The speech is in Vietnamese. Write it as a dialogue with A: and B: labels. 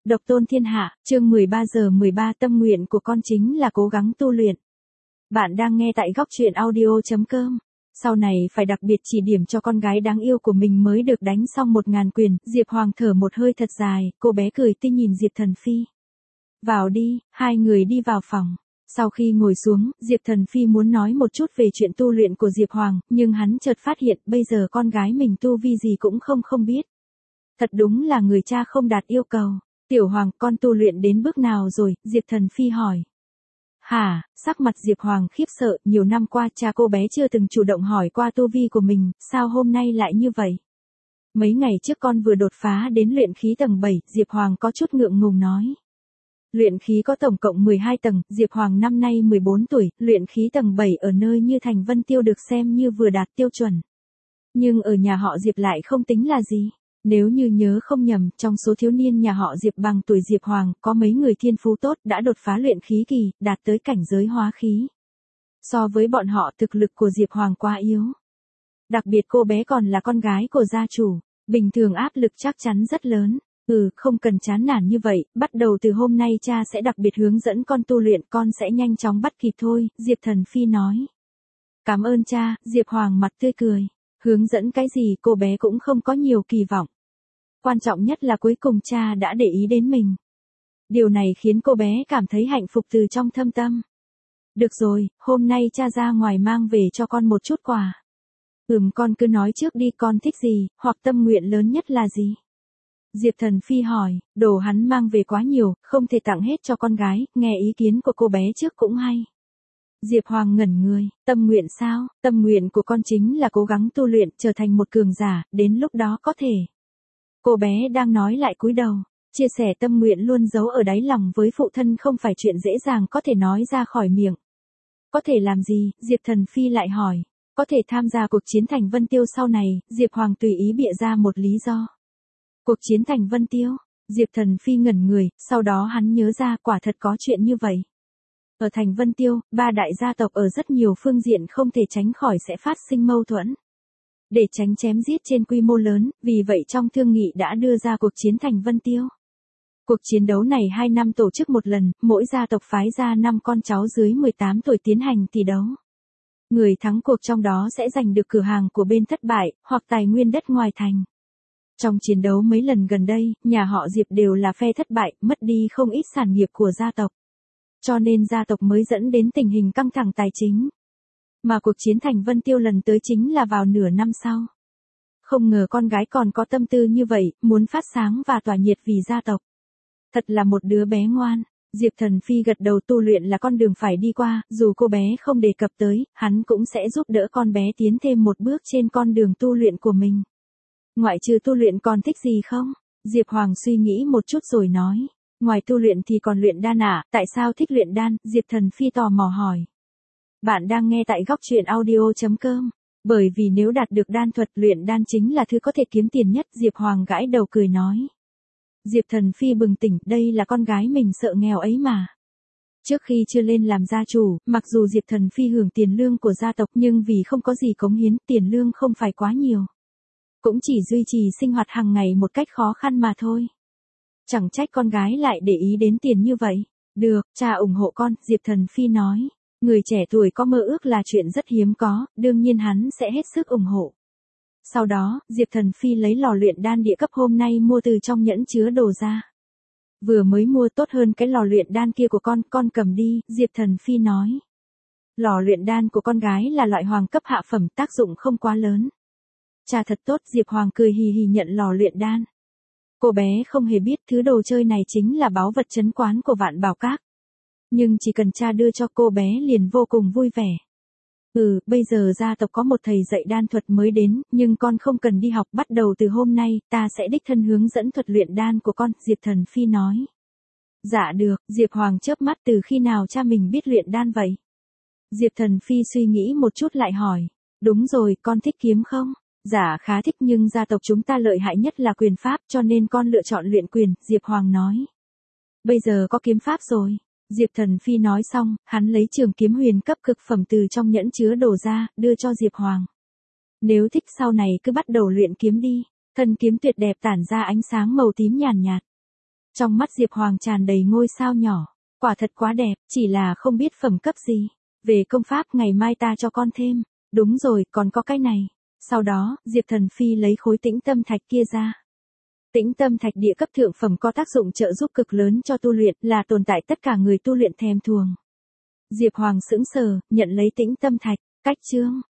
A: Độc tôn thiên hạ, chương 13 giờ 13 tâm nguyện của con chính là cố gắng tu luyện. Bạn đang nghe tại góc truyện audio.com. Sau này phải đặc biệt chỉ điểm cho con gái đáng yêu của mình mới được đánh xong 1000 quyền. Diệp Hoàng thở một hơi thật dài, cô bé cười tươi nhìn Diệp Thần Phi. Vào đi, hai người đi vào phòng. Sau khi ngồi xuống, Diệp Thần Phi muốn nói một chút về chuyện tu luyện của Diệp Hoàng, nhưng hắn chợt phát hiện bây giờ con gái mình tu vi gì cũng không biết. Thật đúng là người cha không đạt yêu cầu. Tiểu Hoàng, con tu luyện đến bước nào rồi? Diệp Thần Phi hỏi. Hả, sắc mặt Diệp Hoàng khiếp sợ, nhiều năm qua cha cô bé chưa từng chủ động hỏi qua tu vi của mình, sao hôm nay lại như vậy? Mấy ngày trước con vừa đột phá đến luyện khí tầng 7, Diệp Hoàng có chút ngượng ngùng nói. Luyện khí có tổng cộng 12 tầng, Diệp Hoàng năm nay 14 tuổi, luyện khí tầng 7 ở nơi như Thành Vân Tiêu được xem như vừa đạt tiêu chuẩn. Nhưng ở nhà họ Diệp lại không tính là gì. Nếu như nhớ không nhầm, trong số thiếu niên nhà họ Diệp bằng tuổi Diệp Hoàng, có mấy người thiên phú tốt đã đột phá luyện khí kỳ, đạt tới cảnh giới hóa khí. So với bọn họ thực lực của Diệp Hoàng quá yếu. Đặc biệt cô bé còn là con gái của gia chủ, bình thường áp lực chắc chắn rất lớn. Không cần chán nản như vậy, bắt đầu từ hôm nay cha sẽ đặc biệt hướng dẫn con tu luyện, con sẽ nhanh chóng bắt kịp thôi, Diệp Thần Phi nói. Cảm ơn cha, Diệp Hoàng mặt tươi cười. Hướng dẫn cái gì cô bé cũng không có nhiều kỳ vọng. Quan trọng nhất là cuối cùng cha đã để ý đến mình. Điều này khiến cô bé cảm thấy hạnh phúc từ trong thâm tâm. Được rồi, hôm nay cha ra ngoài mang về cho con một chút quà. Con cứ nói trước đi, con thích gì, hoặc tâm nguyện lớn nhất là gì? Diệp Thần Phi hỏi, đồ hắn mang về quá nhiều, không thể tặng hết cho con gái, nghe ý kiến của cô bé trước cũng hay. Diệp Hoàng ngẩn người, tâm nguyện sao? Tâm nguyện của con chính là cố gắng tu luyện, trở thành một cường giả, đến lúc đó có thể. Cô bé đang nói lại cúi đầu, chia sẻ tâm nguyện luôn giấu ở đáy lòng với phụ thân không phải chuyện dễ dàng có thể nói ra khỏi miệng. Có thể làm gì? Diệp Thần Phi lại hỏi. Có thể tham gia cuộc chiến Thành Vân Tiêu sau này, Diệp Hoàng tùy ý bịa ra một lý do. Cuộc chiến Thành Vân Tiêu? Diệp Thần Phi ngẩn người, sau đó hắn nhớ ra quả thật có chuyện như vậy. Ở Thành Vân Tiêu, ba đại gia tộc ở rất nhiều phương diện không thể tránh khỏi sẽ phát sinh mâu thuẫn. Để tránh chém giết trên quy mô lớn, vì vậy trong thương nghị đã đưa ra cuộc chiến Thành Vân Tiêu. Cuộc chiến đấu này 2 năm tổ chức một lần, mỗi gia tộc phái ra 5 con cháu dưới 18 tuổi tiến hành tỷ đấu. Người thắng cuộc trong đó sẽ giành được cửa hàng của bên thất bại, hoặc tài nguyên đất ngoài thành. Trong chiến đấu mấy lần gần đây, nhà họ Diệp đều là phe thất bại, mất đi không ít sản nghiệp của gia tộc. Cho nên gia tộc mới dẫn đến tình hình căng thẳng tài chính. Mà cuộc chiến Thành Vân Tiêu lần tới chính là vào nửa năm sau. Không ngờ con gái còn có tâm tư như vậy, muốn phát sáng và tỏa nhiệt vì gia tộc. Thật là một đứa bé ngoan. Diệp Thần Phi gật đầu, tu luyện là con đường phải đi qua, dù cô bé không đề cập tới, hắn cũng sẽ giúp đỡ con bé tiến thêm một bước trên con đường tu luyện của mình. Ngoại trừ tu luyện còn thích gì không? Diệp Hoàng suy nghĩ một chút rồi nói. Ngoài tu luyện thì còn luyện đan à, tại sao thích luyện đan? Diệp Thần Phi tò mò hỏi. Bạn đang nghe tại góc truyện audio.com. Bởi vì nếu đạt được đan thuật, luyện đan chính là thứ có thể kiếm tiền nhất, Diệp Hoàng gãi đầu cười nói. Diệp Thần Phi bừng tỉnh, đây là con gái mình sợ nghèo ấy mà. Trước khi chưa lên làm gia chủ, mặc dù Diệp Thần Phi hưởng tiền lương của gia tộc nhưng vì không có gì cống hiến, tiền lương không phải quá nhiều. Cũng chỉ duy trì sinh hoạt hàng ngày một cách khó khăn mà thôi. Chẳng trách con gái lại để ý đến tiền như vậy. Được, cha ủng hộ con, Diệp Thần Phi nói. Người trẻ tuổi có mơ ước là chuyện rất hiếm có, đương nhiên hắn sẽ hết sức ủng hộ. Sau đó, Diệp Thần Phi lấy lò luyện đan địa cấp hôm nay mua từ trong nhẫn chứa đồ ra. Vừa mới mua, tốt hơn cái lò luyện đan kia của con cầm đi, Diệp Thần Phi nói. Lò luyện đan của con gái là loại hoàng cấp hạ phẩm, tác dụng không quá lớn. Cha thật tốt, Diệp Hoàng cười hì hì nhận lò luyện đan. Cô bé không hề biết thứ đồ chơi này chính là báu vật trấn quán của Vạn Bảo Các. Nhưng chỉ cần cha đưa cho, cô bé liền vô cùng vui vẻ. Bây giờ gia tộc có một thầy dạy đan thuật mới đến, nhưng con không cần đi học, bắt đầu từ hôm nay, ta sẽ đích thân hướng dẫn thuật luyện đan của con, Diệp Thần Phi nói. Dạ được, Diệp Hoàng chớp mắt, từ khi nào cha mình biết luyện đan vậy? Diệp Thần Phi suy nghĩ một chút lại hỏi. Đúng rồi, con thích kiếm không? Dạ khá thích, nhưng gia tộc chúng ta lợi hại nhất là quyền pháp, cho nên con lựa chọn luyện quyền, Diệp Hoàng nói. Bây giờ có kiếm pháp rồi. Diệp Thần Phi nói xong, hắn lấy trường kiếm huyền cấp cực phẩm từ trong nhẫn chứa đồ ra, đưa cho Diệp Hoàng. Nếu thích sau này cứ bắt đầu luyện kiếm đi, thân kiếm tuyệt đẹp tản ra ánh sáng màu tím nhàn nhạt. Trong mắt Diệp Hoàng tràn đầy ngôi sao nhỏ. Quả thật quá đẹp, chỉ là không biết phẩm cấp gì. Về công pháp ngày mai ta cho con thêm. Đúng rồi, còn có cái này. Sau đó, Diệp Thần Phi lấy khối tĩnh tâm thạch kia ra. Tĩnh tâm thạch địa cấp thượng phẩm có tác dụng trợ giúp cực lớn cho tu luyện, là tồn tại tất cả người tu luyện thèm thuồng. Diệp Hoàng sững sờ, nhận lấy tĩnh tâm thạch. Cách chương.